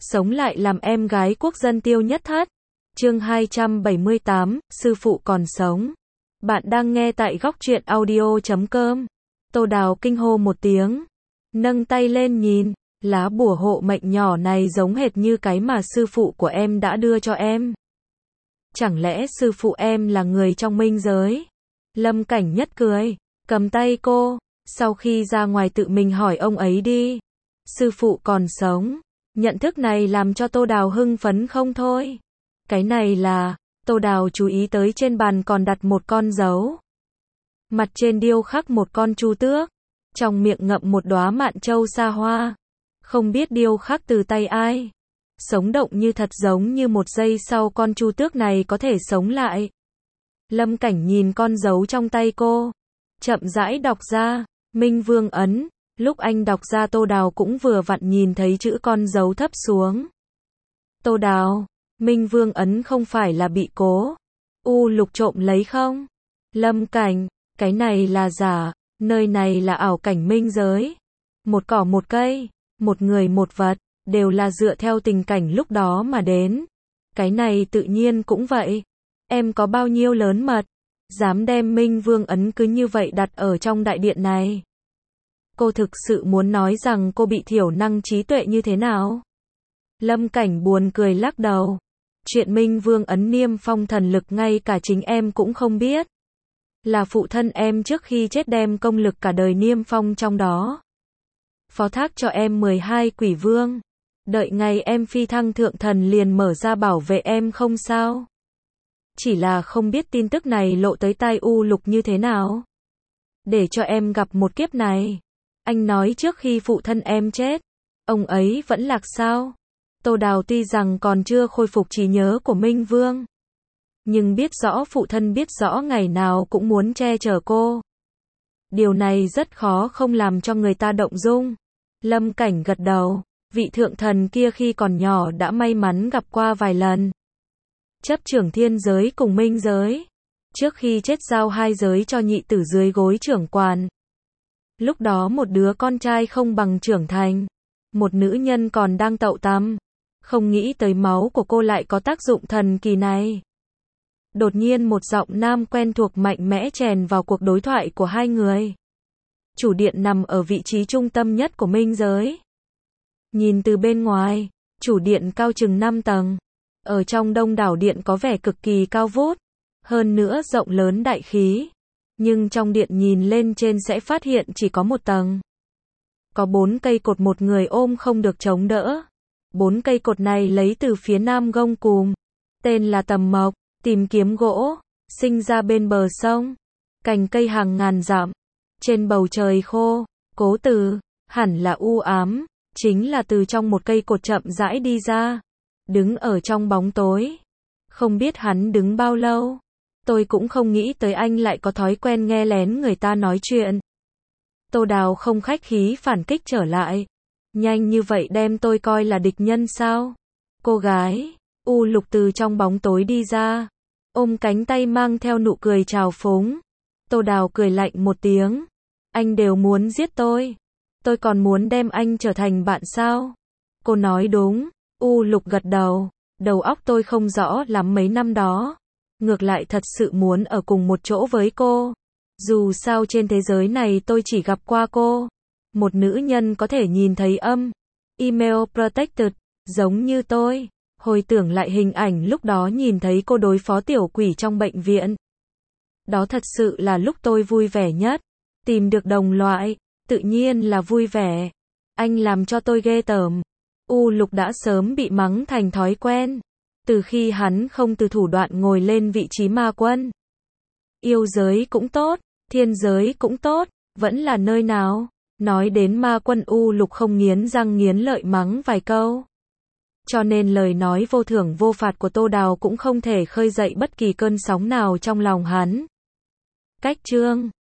sống lại làm em gái quốc dân Tiêu Nhất Thất. Chương 278, sư phụ còn sống. Bạn đang nghe tại góc truyện audio.com. Tô Đào kinh hô một tiếng, nâng tay lên nhìn, lá bùa hộ mệnh nhỏ này giống hệt như cái mà sư phụ của em đã đưa cho em. Chẳng lẽ sư phụ em là người trong minh giới? Lâm Cảnh Nhất cười, cầm tay cô, sau khi ra ngoài tự mình hỏi ông ấy đi. Sư phụ còn sống. Nhận thức này làm cho Tô Đào hưng phấn không thôi. Cái này là, Tô Đào chú ý tới trên bàn còn đặt một con dấu. Mặt trên điêu khắc một con chu tước, trong miệng ngậm một đóa mạn châu xa hoa. Không biết điêu khắc từ tay ai. Sống động như thật, giống như một giây sau con chu tước này có thể sống lại. Lâm Cảnh nhìn con dấu trong tay cô, chậm rãi đọc ra, Minh Vương ấn. Lúc anh đọc ra Tô Đào cũng vừa vặn nhìn thấy chữ con dấu thấp xuống. Tô Đào, Minh Vương ấn không phải là bị Cố U Lục trộm lấy không? Lâm Cảnh, cái này là giả, nơi này là ảo cảnh minh giới. Một cỏ một cây, một người một vật, đều là dựa theo tình cảnh lúc đó mà đến. Cái này tự nhiên cũng vậy. Em có bao nhiêu lớn mật, dám đem Minh Vương ấn cứ như vậy đặt ở trong đại điện này? Cô thực sự muốn nói rằng cô bị thiểu năng trí tuệ như thế nào? Lâm Cảnh buồn cười lắc đầu. Chuyện Minh Vương ấn niêm phong thần lực ngay cả chính em cũng không biết. Là phụ thân em trước khi chết đem công lực cả đời niêm phong trong đó. Phó thác cho em 12 quỷ vương. Đợi ngày em phi thăng thượng thần liền mở ra bảo vệ em không sao. Chỉ là không biết tin tức này lộ tới tai U Lục như thế nào. Để cho em gặp một kiếp này. Anh nói trước khi phụ thân em chết, ông ấy vẫn lạc sao? Tô Đào tuy rằng còn chưa khôi phục trí nhớ của Minh Vương, nhưng biết rõ phụ thân biết rõ ngày nào cũng muốn che chở cô. Điều này rất khó không làm cho người ta động dung. Lâm Cảnh gật đầu, vị thượng thần kia khi còn nhỏ đã may mắn gặp qua vài lần. Chấp trưởng thiên giới cùng minh giới. Trước khi chết giao hai giới cho nhị tử dưới gối trưởng quản. Lúc đó một đứa con trai không bằng trưởng thành, một nữ nhân còn đang tậu tằm, không nghĩ tới máu của cô lại có tác dụng thần kỳ này. Đột nhiên một giọng nam quen thuộc mạnh mẽ chèn vào cuộc đối thoại của hai người. Chủ điện nằm ở vị trí trung tâm nhất của minh giới. Nhìn từ bên ngoài, chủ điện cao chừng 5 tầng. Ở trong đông đảo điện có vẻ cực kỳ cao vút, hơn nữa rộng lớn đại khí. Nhưng trong điện nhìn lên trên sẽ phát hiện chỉ có một tầng. Có 4 cây cột một người ôm không được chống đỡ. 4 cây cột này lấy từ phía nam gông cùm. Tên là tầm mộc, tìm kiếm gỗ, sinh ra bên bờ sông. Cành cây hàng ngàn dặm. Trên bầu trời khô, Cố Từ, hẳn là u ám, chính là từ trong một cây cột chậm rãi đi ra. Đứng ở trong bóng tối. Không biết hắn đứng bao lâu. Tôi cũng không nghĩ tới anh lại có thói quen nghe lén người ta nói chuyện. Tô Đào không khách khí phản kích trở lại. Nhanh như vậy đem tôi coi là địch nhân sao? Cô gái, U Lục từ trong bóng tối đi ra. Ôm cánh tay mang theo nụ cười trào phúng. Tô Đào cười lạnh một tiếng. Anh đều muốn giết tôi. Tôi còn muốn đem anh trở thành bạn sao? Cô nói đúng. U Lục gật đầu. Đầu óc tôi không rõ lắm mấy năm đó. Ngược lại thật sự muốn ở cùng một chỗ với cô. Dù sao trên thế giới này tôi chỉ gặp qua cô. Một nữ nhân có thể nhìn thấy email protected, giống như tôi. Hồi tưởng lại hình ảnh lúc đó nhìn thấy cô đối phó tiểu quỷ trong bệnh viện. Đó thật sự là lúc tôi vui vẻ nhất. Tìm được đồng loại, tự nhiên là vui vẻ. Anh làm cho tôi ghê tởm. U Lục đã sớm bị mắng thành thói quen. Từ khi hắn không từ thủ đoạn ngồi lên vị trí ma quân. Yêu giới cũng tốt, thiên giới cũng tốt, vẫn là nơi nào? Nói đến ma quân U Lục không nghiến răng nghiến lợi mắng vài câu. Cho nên lời nói vô thưởng vô phạt của Tô Đào cũng không thể khơi dậy bất kỳ cơn sóng nào trong lòng hắn. Cách chương